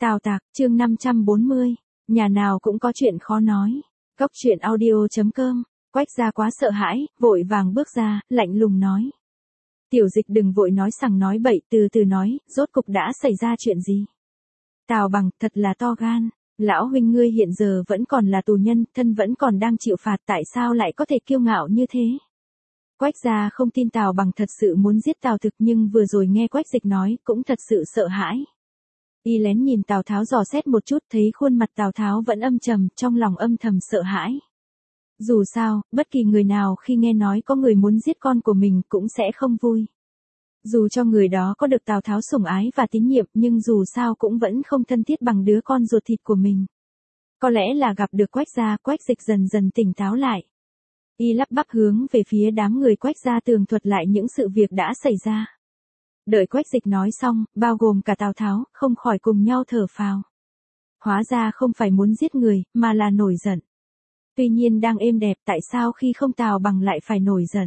Tào Tạc, chương 540, nhà nào cũng có chuyện khó nói. Cốc truyện audio.com, Quách Gia quá sợ hãi, vội vàng bước ra, lạnh lùng nói. Tiểu Dịch đừng vội nói sằng nói bậy, từ từ nói, rốt cục đã xảy ra chuyện gì? Tào Bằng, thật là to gan, lão huynh ngươi hiện giờ vẫn còn là tù nhân, thân vẫn còn đang chịu phạt, tại sao lại có thể kiêu ngạo như thế? Quách Gia không tin Tào Bằng thật sự muốn giết Tào Thực, nhưng vừa rồi nghe Quách Dịch nói, cũng thật sự sợ hãi. Y lén nhìn Tào Tháo dò xét một chút, thấy khuôn mặt Tào Tháo vẫn âm trầm, trong lòng âm thầm sợ hãi. Dù sao, bất kỳ người nào khi nghe nói có người muốn giết con của mình cũng sẽ không vui. Dù cho người đó có được Tào Tháo sủng ái và tín nhiệm, nhưng dù sao cũng vẫn không thân thiết bằng đứa con ruột thịt của mình. Có lẽ là gặp được Quách Gia, Quách Dịch dần dần tỉnh táo lại. Y lắp bắp hướng về phía đám người Quách Gia tường thuật lại những sự việc đã xảy ra. Đợi Quách Dịch nói xong, bao gồm cả Tào Tháo, không khỏi cùng nhau thở phào. Hóa ra không phải muốn giết người, mà là nổi giận. Tuy nhiên đang êm đẹp, tại sao khi không Tào Bằng lại phải nổi giận?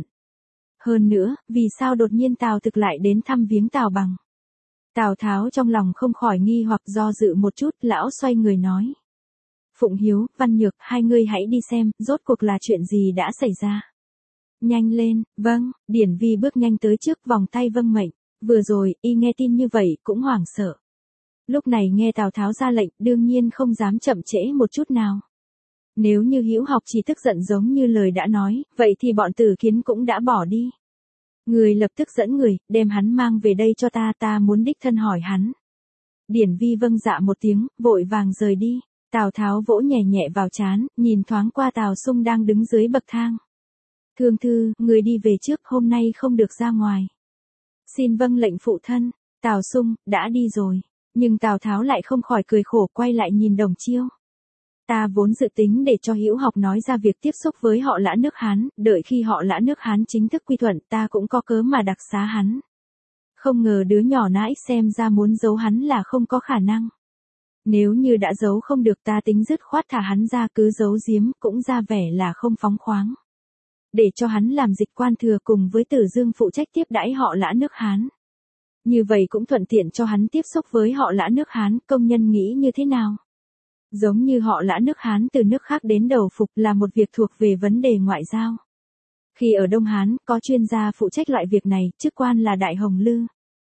Hơn nữa, vì sao đột nhiên Tào Thực lại đến thăm viếng Tào Bằng? Tào Tháo trong lòng không khỏi nghi hoặc, do dự một chút, lão xoay người nói. Phụng Hiếu, Văn Nhược, hai ngươi hãy đi xem, rốt cuộc là chuyện gì đã xảy ra. Nhanh lên, vâng, Điển Vi bước nhanh tới trước, vòng tay vâng mệnh. Vừa rồi, y nghe tin như vậy, cũng hoảng sợ. Lúc này nghe Tào Tháo ra lệnh, đương nhiên không dám chậm trễ một chút nào. Nếu như Hữu Học chỉ tức giận giống như lời đã nói, vậy thì bọn Tử Kiến cũng đã bỏ đi. Người lập tức dẫn người, đem hắn mang về đây cho ta muốn đích thân hỏi hắn. Điển Vi vâng dạ một tiếng, vội vàng rời đi. Tào Tháo vỗ nhẹ nhẹ vào trán, nhìn thoáng qua Tào Sung đang đứng dưới bậc thang. Thương thư, người đi về trước, hôm nay không được ra ngoài. Xin vâng lệnh phụ thân. Tào Sung, đã đi rồi. Nhưng Tào Tháo lại không khỏi cười khổ, quay lại nhìn Đồng Chiêu. Ta vốn dự tính để cho Hữu Học nói ra việc tiếp xúc với họ Lã nước Hán, đợi khi họ Lã nước Hán chính thức quy thuận, ta cũng có cớ mà đặc xá hắn. Không ngờ đứa nhỏ nãi xem ra muốn giấu hắn là không có khả năng. Nếu như đã giấu không được, ta tính dứt khoát thả hắn ra, cứ giấu giếm cũng ra vẻ là không phóng khoáng. Để cho hắn làm dịch quan thừa cùng với Tử Dương phụ trách tiếp đãi họ Lã nước Hán. Như vậy cũng thuận tiện cho hắn tiếp xúc với họ Lã nước Hán. Công nhân nghĩ như thế nào? Giống như họ Lã nước Hán từ nước khác đến đầu phục là một việc thuộc về vấn đề ngoại giao. Khi ở Đông Hán, có chuyên gia phụ trách loại việc này, chức quan là Đại Hồng Lư.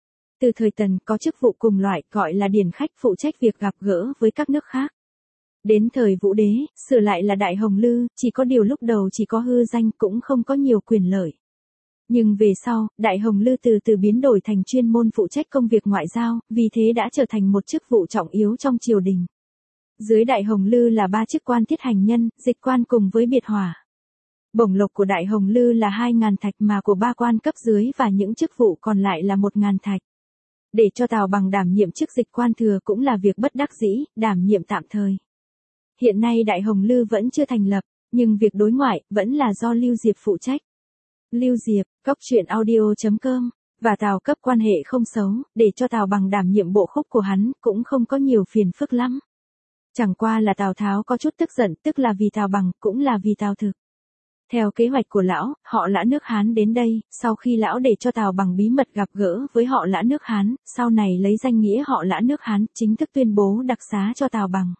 Từ thời Tần, có chức vụ cùng loại, gọi là điển khách, phụ trách việc gặp gỡ với các nước khác. Đến thời Vũ Đế, sửa lại là Đại Hồng Lư, chỉ có điều lúc đầu chỉ có hư danh, cũng không có nhiều quyền lợi. Nhưng về sau, Đại Hồng Lư từ từ biến đổi thành chuyên môn phụ trách công việc ngoại giao, vì thế đã trở thành một chức vụ trọng yếu trong triều đình. Dưới Đại Hồng Lư là 3 chức quan thiết hành nhân, dịch quan cùng với biệt hỏa. Bổng lộc của Đại Hồng Lư là 2.000 thạch, mà của 3 quan cấp dưới và những chức vụ còn lại là 1.000 thạch. Để cho Tào Bằng đảm nhiệm chức dịch quan thừa cũng là việc bất đắc dĩ, đảm nhiệm tạm thời. Hiện nay Đại Hồng Lư vẫn chưa thành lập, nhưng việc đối ngoại vẫn là do Lưu Diệp phụ trách. Lưu Diệp, Cốc truyện audio.com, và Tào cấp quan hệ không xấu, để cho Tào Bằng đảm nhiệm bộ khúc của hắn cũng không có nhiều phiền phức lắm. Chẳng qua là Tào Tháo có chút tức giận, tức là vì Tào Bằng, cũng là vì Tào Thực. Theo kế hoạch của lão, họ Lã nước Hán đến đây, sau khi lão để cho Tào Bằng bí mật gặp gỡ với họ Lã nước Hán, sau này lấy danh nghĩa họ Lã nước Hán, chính thức tuyên bố đặc xá cho Tào Bằng.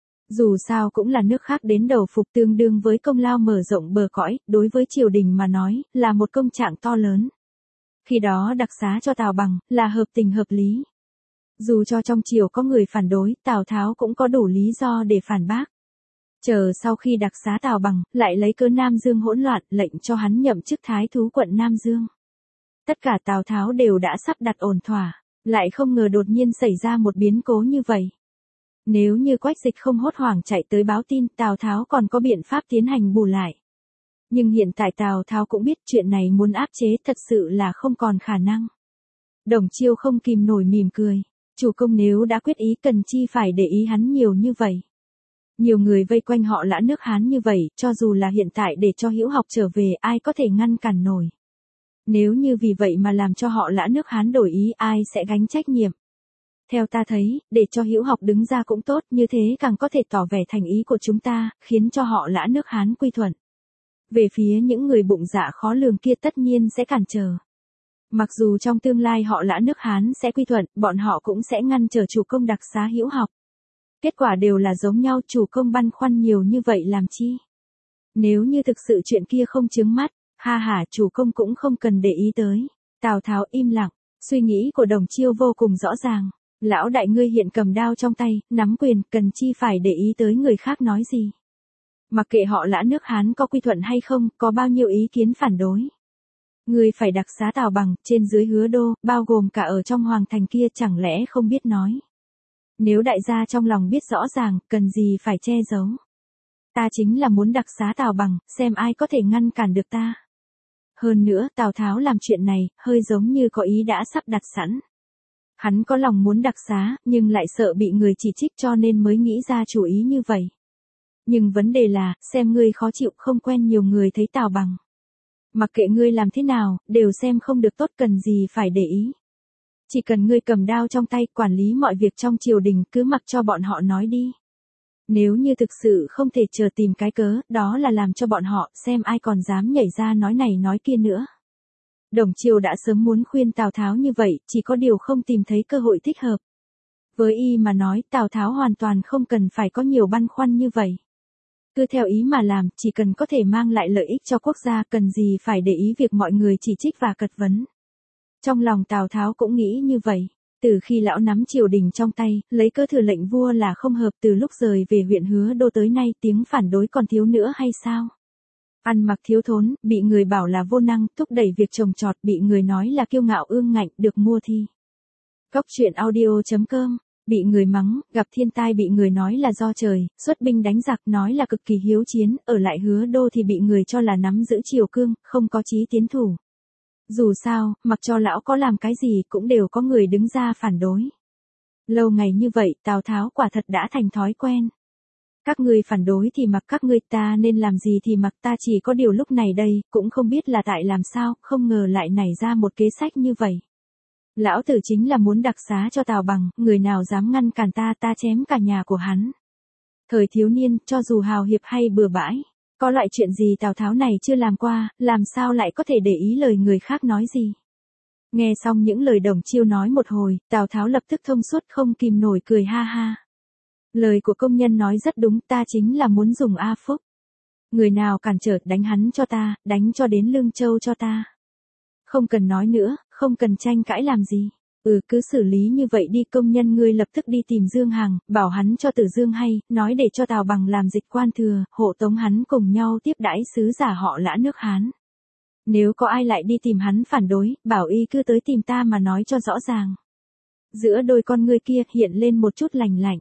Dù sao cũng là nước khác đến đầu phục, tương đương với công lao mở rộng bờ cõi, đối với triều đình mà nói, là một công trạng to lớn. Khi đó đặc xá cho Tào Bằng, là hợp tình hợp lý. Dù cho trong triều có người phản đối, Tào Tháo cũng có đủ lý do để phản bác. Chờ sau khi đặc xá Tào Bằng, lại lấy cớ Nam Dương hỗn loạn, lệnh cho hắn nhậm chức thái thú quận Nam Dương. Tất cả Tào Tháo đều đã sắp đặt ổn thỏa, lại không ngờ đột nhiên xảy ra một biến cố như vậy. Nếu như Quách Dịch không hốt hoảng chạy tới báo tin, Tào Tháo còn có biện pháp tiến hành bù lại. Nhưng hiện tại Tào Tháo cũng biết chuyện này muốn áp chế thật sự là không còn khả năng. Đồng Chiêu không kìm nổi mỉm cười. Chủ công nếu đã quyết ý, cần chi phải để ý hắn nhiều như vậy. Nhiều người vây quanh họ Lã nước Hán như vậy, cho dù là hiện tại để cho Hữu Học trở về, ai có thể ngăn cản nổi. Nếu như vì vậy mà làm cho họ Lã nước Hán đổi ý, ai sẽ gánh trách nhiệm. Theo ta thấy, để cho Hữu Học đứng ra cũng tốt, như thế càng có thể tỏ vẻ thành ý của chúng ta, khiến cho họ Lã nước Hán quy thuận. Về phía những người bụng dạ khó lường kia tất nhiên sẽ cản trở. Mặc dù trong tương lai họ Lã nước Hán sẽ quy thuận, bọn họ cũng sẽ ngăn trở chủ công đặc xá Hữu Học. Kết quả đều là giống nhau, chủ công băn khoăn nhiều như vậy làm chi? Nếu như thực sự chuyện kia không chướng mắt, ha ha, chủ công cũng không cần để ý tới. Tào Tháo im lặng, suy nghĩ của Đồng Chiêu vô cùng rõ ràng. Lão đại ngươi hiện cầm đao trong tay, nắm quyền, cần chi phải để ý tới người khác nói gì. Mặc kệ họ Lã nước Hán có quy thuận hay không, có bao nhiêu ý kiến phản đối. Ngươi phải đặc xá Tào Bằng, trên dưới Hứa Đô, bao gồm cả ở trong hoàng thành kia, chẳng lẽ không biết nói. Nếu đại gia trong lòng biết rõ ràng, cần gì phải che giấu. Ta chính là muốn đặc xá Tào Bằng, xem ai có thể ngăn cản được ta. Hơn nữa, Tào Tháo làm chuyện này, hơi giống như có ý đã sắp đặt sẵn. Hắn có lòng muốn đặc xá, nhưng lại sợ bị người chỉ trích cho nên mới nghĩ ra chủ ý như vậy. Nhưng vấn đề là, xem ngươi khó chịu, không quen nhiều người thấy Tào Bằng. Mặc kệ ngươi làm thế nào, đều xem không được tốt, cần gì phải để ý. Chỉ cần ngươi cầm đao trong tay, quản lý mọi việc trong triều đình, cứ mặc cho bọn họ nói đi. Nếu như thực sự không thể chờ tìm cái cớ, đó là làm cho bọn họ xem ai còn dám nhảy ra nói này nói kia nữa. Đồng Chiêu đã sớm muốn khuyên Tào Tháo như vậy, chỉ có điều không tìm thấy cơ hội thích hợp. Với y mà nói, Tào Tháo hoàn toàn không cần phải có nhiều băn khoăn như vậy. Cứ theo ý mà làm, chỉ cần có thể mang lại lợi ích cho quốc gia, cần gì phải để ý việc mọi người chỉ trích và cật vấn. Trong lòng Tào Tháo cũng nghĩ như vậy. Từ khi lão nắm triều đình trong tay, lấy cớ thừa lệnh vua là không hợp, từ lúc rời về huyện Hứa Đô tới nay tiếng phản đối còn thiếu nữa hay sao? Ăn mặc thiếu thốn, bị người bảo là vô năng, thúc đẩy việc trồng trọt, bị người nói là kiêu ngạo ương ngạnh, được mua thi. Cóc truyện audio.com, bị người mắng, gặp thiên tai bị người nói là do trời, xuất binh đánh giặc nói là cực kỳ hiếu chiến, ở lại Hứa Đô thì bị người cho là nắm giữ triều cương, không có chí tiến thủ. Dù sao, mặc cho lão có làm cái gì cũng đều có người đứng ra phản đối. Lâu ngày như vậy, Tào Tháo quả thật đã thành thói quen. Các ngươi phản đối thì mặc các ngươi, ta nên làm gì thì mặc, ta chỉ có điều lúc này đây, cũng không biết là tại làm sao, không ngờ lại nảy ra một kế sách như vậy. Lão tử chính là muốn đặc xá cho Tào Bằng, người nào dám ngăn cản ta, ta chém cả nhà của hắn. Thời thiếu niên, cho dù hào hiệp hay bừa bãi, có loại chuyện gì Tào Tháo này chưa làm qua, làm sao lại có thể để ý lời người khác nói gì. Nghe xong những lời Đồng Chiêu nói một hồi, Tào Tháo lập tức thông suốt, không kìm nổi cười ha ha. Lời của công nhân nói rất đúng, ta chính là muốn dùng A Phúc. Người nào cản trở, đánh hắn cho ta, đánh cho đến Lương Châu cho ta. Không cần nói nữa, không cần tranh cãi làm gì. Cứ xử lý như vậy đi. Công nhân ngươi lập tức đi tìm Dương Hằng, bảo hắn cho Tử Dương hay, nói để cho Tào Bằng làm dịch quan thừa, hộ tống hắn cùng nhau tiếp đãi sứ giả họ Lã nước Hán. Nếu có ai lại đi tìm hắn phản đối, bảo y cứ tới tìm ta mà nói cho rõ ràng. Giữa đôi con ngươi kia hiện lên một chút lành lạnh.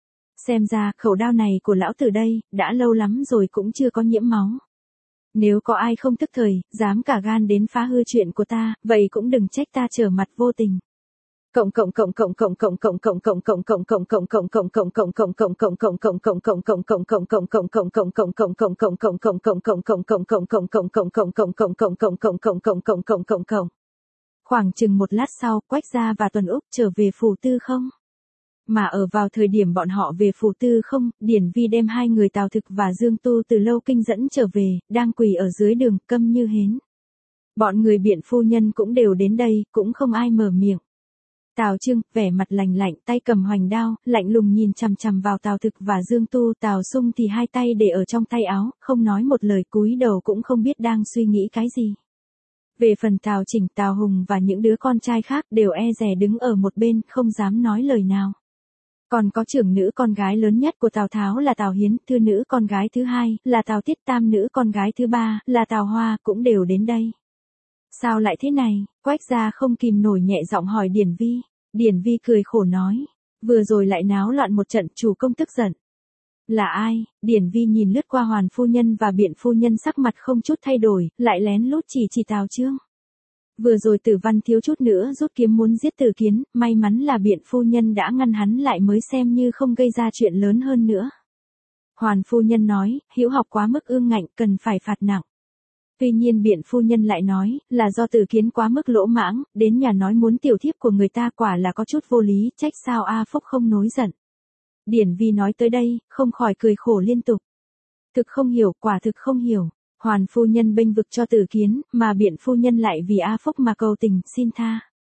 Xem ra, khẩu đao này của lão tử đây, đã lâu lắm rồi cũng chưa có nhiễm máu. Nếu có ai không thức thời, dám cả gan đến phá hư chuyện của ta, vậy cũng đừng trách ta trở mặt vô tình. Khoảng chừng một lát sau, Quách Gia và Tuần Úc trở về phủ Tư Không. Mà ở vào thời điểm bọn họ về phủ Tư Không, Điển Vi đem hai người Tào Thực và Dương Tu từ Lâu Kinh dẫn trở về, đang quỳ ở dưới đường, câm như hến. Bọn người Biện phu nhân cũng đều đến đây, cũng không ai mở miệng. Tào Trương, vẻ mặt lạnh lạnh, tay cầm hoành đao, lạnh lùng nhìn chằm chằm vào Tào Thực và Dương Tu. Tào Sung thì hai tay để ở trong tay áo, không nói một lời, cúi đầu cũng không biết đang suy nghĩ cái gì. Về phần Tào Chỉnh, Tào Hùng và những đứa con trai khác đều e dè đứng ở một bên, không dám nói lời nào. Còn có trưởng nữ con gái lớn nhất của Tào Tháo là Tào Hiến, thư nữ con gái thứ hai là Tào Tiết, tam nữ con gái thứ ba là Tào Hoa cũng đều đến đây. Sao lại thế này? Quách Gia không kìm nổi nhẹ giọng hỏi Điển Vi. Điển Vi cười khổ nói, vừa rồi lại náo loạn một trận, chủ công tức giận. Là ai? Điển Vi nhìn lướt qua Hoàn phu nhân và Biện phu nhân, sắc mặt không chút thay đổi, lại lén lút chỉ Tào Trương. Vừa rồi Tử Văn thiếu chút nữa rút kiếm muốn giết Tử Kiến, may mắn là Biện phu nhân đã ngăn hắn lại mới xem như không gây ra chuyện lớn hơn nữa. Hoàn phu nhân nói, Hữu Học quá mức ương ngạnh, cần phải phạt nặng. Tuy nhiên Biện phu nhân lại nói, là do Tử Kiến quá mức lỗ mãng, đến nhà nói muốn tiểu thiếp của người ta, quả là có chút vô lý, trách sao A Phúc không nối giận. Điển Vi nói tới đây, không khỏi cười khổ liên tục. Thực không hiểu, quả thực không hiểu. Hoàn phu nhân bênh vực cho Tử Kiến, mà Biện phu nhân lại vì A Phúc mà cầu tình, xin tha.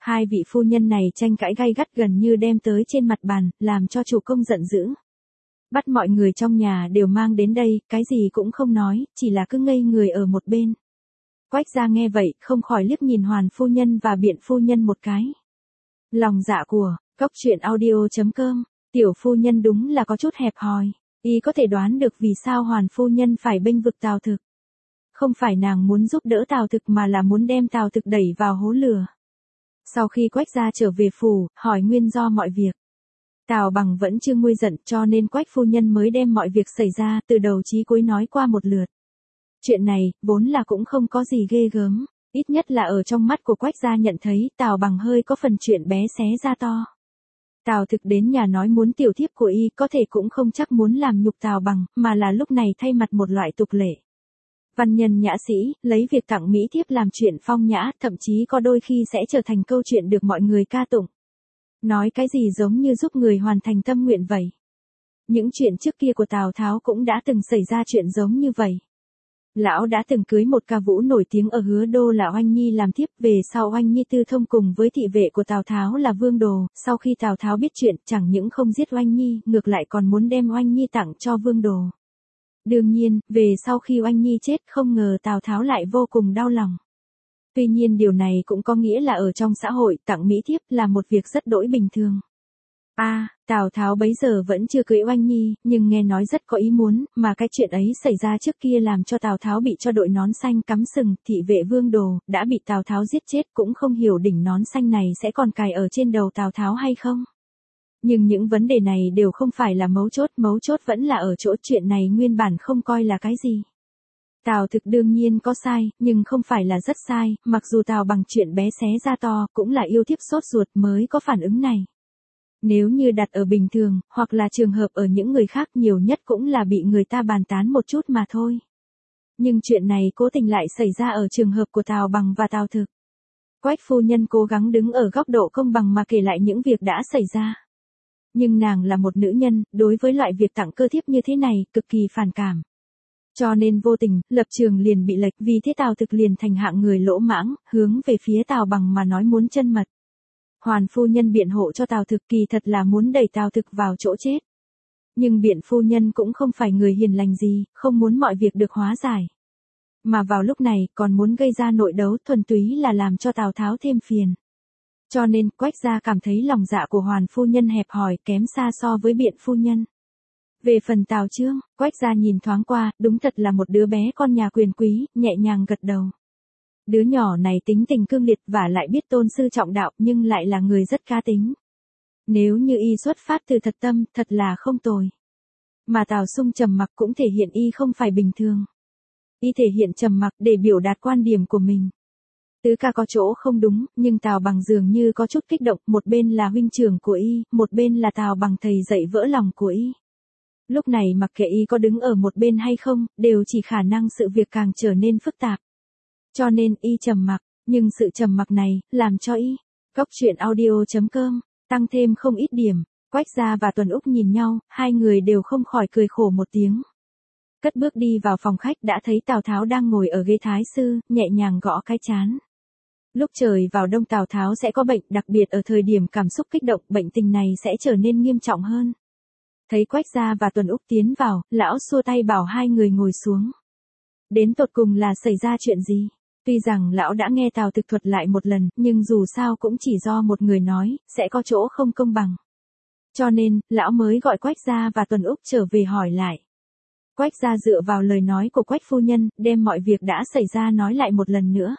Hai vị phu nhân này tranh cãi gay gắt gần như đem tới trên mặt bàn, làm cho chủ công giận dữ. Bắt mọi người trong nhà đều mang đến đây, cái gì cũng không nói, chỉ là cứ ngây người ở một bên. Quách gia nghe vậy, không khỏi liếc nhìn Hoàn phu nhân và Biện phu nhân một cái. Lòng dạ của, cốc truyện audio.com, tiểu phu nhân đúng là có chút hẹp hòi. Y có thể đoán được vì sao Hoàn phu nhân phải bênh vực Tào Thực. Không phải nàng muốn giúp đỡ Tào Thực mà là muốn đem Tào Thực đẩy vào hố lửa. Sau khi Quách gia trở về phủ, hỏi nguyên do mọi việc. Tào Bằng vẫn chưa nguôi giận cho nên Quách phu nhân mới đem mọi việc xảy ra từ đầu chí cuối nói qua một lượt. Chuyện này, vốn là cũng không có gì ghê gớm, ít nhất là ở trong mắt của Quách gia nhận thấy Tào Bằng hơi có phần chuyện bé xé ra to. Tào Thực đến nhà nói muốn tiểu thiếp của y có thể cũng không chắc muốn làm nhục Tào Bằng, mà là lúc này thay mặt một loại tục lệ. Văn nhân nhã sĩ, lấy việc tặng mỹ thiếp làm chuyện phong nhã, thậm chí có đôi khi sẽ trở thành câu chuyện được mọi người ca tụng. Nói cái gì giống như giúp người hoàn thành tâm nguyện vậy. Những chuyện trước kia của Tào Tháo cũng đã từng xảy ra chuyện giống như vậy. Lão đã từng cưới một ca vũ nổi tiếng ở Hứa Đô là Oanh Nhi làm thiếp, về sau Oanh Nhi tư thông cùng với thị vệ của Tào Tháo là Vương Đồ, sau khi Tào Tháo biết chuyện chẳng những không giết Oanh Nhi, ngược lại còn muốn đem Oanh Nhi tặng cho Vương Đồ. Đương nhiên, về sau khi Oanh Nhi chết không ngờ Tào Tháo lại vô cùng đau lòng. Tuy nhiên điều này cũng có nghĩa là ở trong xã hội tặng mỹ thiếp là một việc rất đỗi bình thường. Tào Tháo bấy giờ vẫn chưa cưới Oanh Nhi, nhưng nghe nói rất có ý muốn, mà cái chuyện ấy xảy ra trước kia làm cho Tào Tháo bị cho đội nón xanh cắm sừng, thị vệ Vương Đồ, đã bị Tào Tháo giết chết, cũng không hiểu đỉnh nón xanh này sẽ còn cài ở trên đầu Tào Tháo hay không. Nhưng những vấn đề này đều không phải là mấu chốt vẫn là ở chỗ chuyện này nguyên bản không coi là cái gì. Tào Thực đương nhiên có sai, nhưng không phải là rất sai, mặc dù Tào Bằng chuyện bé xé ra to, cũng là yêu thiếp sốt ruột mới có phản ứng này. Nếu như đặt ở bình thường, hoặc là trường hợp ở những người khác nhiều nhất cũng là bị người ta bàn tán một chút mà thôi. Nhưng chuyện này cố tình lại xảy ra ở trường hợp của Tào Bằng và Tào Thực. Quách phu nhân cố gắng đứng ở góc độ công bằng mà kể lại những việc đã xảy ra. Nhưng nàng là một nữ nhân, đối với loại việc tặng cơ thiếp như thế này, cực kỳ phản cảm. Cho nên vô tình, lập trường liền bị lệch, vì thế Tào Thực liền thành hạng người lỗ mãng, hướng về phía Tào Bằng mà nói muốn chân mật. Hoàn phu nhân biện hộ cho Tào Thực, kỳ thật là muốn đẩy Tào Thực vào chỗ chết. Nhưng Biện phu nhân cũng không phải người hiền lành gì, không muốn mọi việc được hóa giải. Mà vào lúc này còn muốn gây ra nội đấu, thuần túy là làm cho Tào Tháo thêm phiền. Cho nên Quách gia cảm thấy lòng dạ của Hoàn phu nhân hẹp hòi, kém xa so với Biện phu nhân. Về phần Tào Chương, Quách gia nhìn thoáng qua, đúng thật là một đứa bé con nhà quyền quý, nhẹ nhàng gật đầu. Đứa nhỏ này tính tình cương liệt và lại biết tôn sư trọng đạo, nhưng lại là người rất cá tính. Nếu như y xuất phát từ thật tâm, thật là không tồi. Mà Tào Sung trầm mặc cũng thể hiện y không phải bình thường. Y thể hiện trầm mặc để biểu đạt quan điểm của mình. Tứ ca có chỗ không đúng, nhưng Tào Bằng dường như có chút kích động, một bên là huynh trưởng của y, một bên là Tào Bằng thầy dạy vỡ lòng của y. Lúc này mặc kệ y có đứng ở một bên hay không, đều chỉ khả năng sự việc càng trở nên phức tạp. Cho nên y trầm mặc, nhưng sự trầm mặc này, làm cho y, cốc truyện audio.com, tăng thêm không ít điểm. Quách gia và Tuần Úc nhìn nhau, hai người đều không khỏi cười khổ một tiếng. Cất bước đi vào phòng khách đã thấy Tào Tháo đang ngồi ở ghế thái sư, nhẹ nhàng gõ cái trán. Lúc trời vào đông Tào Tháo sẽ có bệnh, đặc biệt ở thời điểm cảm xúc kích động, bệnh tình này sẽ trở nên nghiêm trọng hơn. Thấy Quách gia và Tuần Úc tiến vào, lão xua tay bảo hai người ngồi xuống. Đến tột cùng là xảy ra chuyện gì? Tuy rằng lão đã nghe Tào Thực thuật lại một lần, nhưng dù sao cũng chỉ do một người nói, sẽ có chỗ không công bằng. Cho nên, lão mới gọi Quách gia và Tuần Úc trở về hỏi lại. Quách gia dựa vào lời nói của Quách phu nhân, đem mọi việc đã xảy ra nói lại một lần nữa.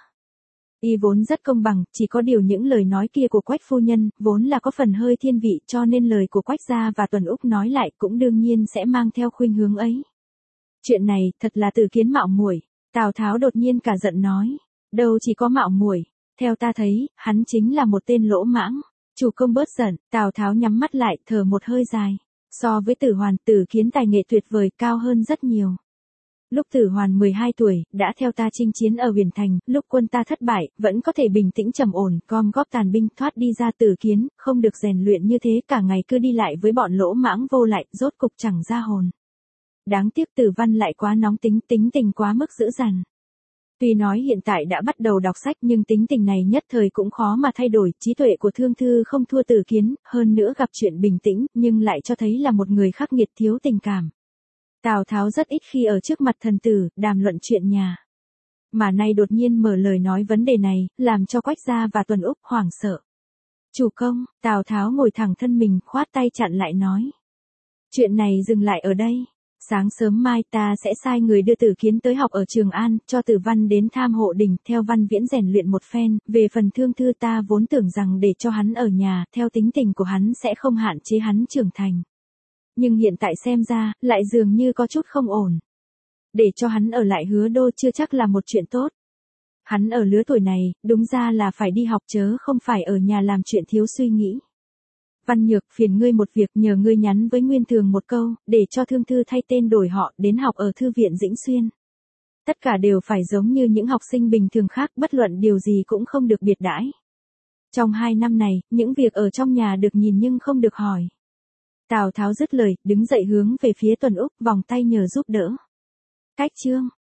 Y vốn rất công bằng, chỉ có điều những lời nói kia của Quách phu nhân, vốn là có phần hơi thiên vị, cho nên lời của Quách gia và Tuần Úc nói lại cũng đương nhiên sẽ mang theo khuynh hướng ấy. Chuyện này, thật là tự kiến mạo muội. Tào Tháo đột nhiên cả giận nói. Đâu chỉ có mạo muội, theo ta thấy, hắn chính là một tên lỗ mãng. Chủ công bớt giận, Tào Tháo nhắm mắt lại, thở một hơi dài. So với Tử Hoàn, Tử Kiến tài nghệ tuyệt vời, cao hơn rất nhiều. Lúc Tử Hoàn 12 tuổi, đã theo ta chinh chiến ở Huyền Thành, lúc quân ta thất bại, vẫn có thể bình tĩnh trầm ổn, gom góp tàn binh thoát đi ra Tử Kiến, không được rèn luyện như thế, cả ngày cứ đi lại với bọn lỗ mãng vô lại, rốt cục chẳng ra hồn. Đáng tiếc Tử Văn lại quá nóng tính, tính tình quá mức dữ dằn. Tuy nói hiện tại đã bắt đầu đọc sách nhưng tính tình này nhất thời cũng khó mà thay đổi, trí tuệ của Thương Thư không thua Từ Kiến, hơn nữa gặp chuyện bình tĩnh, nhưng lại cho thấy là một người khắc nghiệt thiếu tình cảm. Tào Tháo rất ít khi ở trước mặt thần tử, đàm luận chuyện nhà. Mà nay đột nhiên mở lời nói vấn đề này, làm cho Quách Gia và Tuần Úc hoảng sợ. Chủ công, Tào Tháo ngồi thẳng thân mình, khoát tay chặn lại nói. Chuyện này dừng lại ở đây. Sáng sớm mai ta sẽ sai người đưa Tử Kiến tới học ở Trường An, cho Tử Văn đến tham hộ đình, theo Văn Viễn rèn luyện một phen, về phần Thương Thư ta vốn tưởng rằng để cho hắn ở nhà, theo tính tình của hắn sẽ không hạn chế hắn trưởng thành. Nhưng hiện tại xem ra, lại dường như có chút không ổn. Để cho hắn ở lại Hứa Đô chưa chắc là một chuyện tốt. Hắn ở lứa tuổi này, đúng ra là phải đi học chớ không phải ở nhà làm chuyện thiếu suy nghĩ. Văn Nhược, phiền ngươi một việc, nhờ ngươi nhắn với Nguyên Thường một câu, để cho Thương Thư thay tên đổi họ, đến học ở Thư viện Dĩnh Xuyên. Tất cả đều phải giống như những học sinh bình thường khác, bất luận điều gì cũng không được biệt đãi. Trong 2 năm này, những việc ở trong nhà được nhìn nhưng không được hỏi. Tào Tháo dứt lời, đứng dậy hướng về phía Tuần Úc, vòng tay nhờ giúp đỡ. Cách chương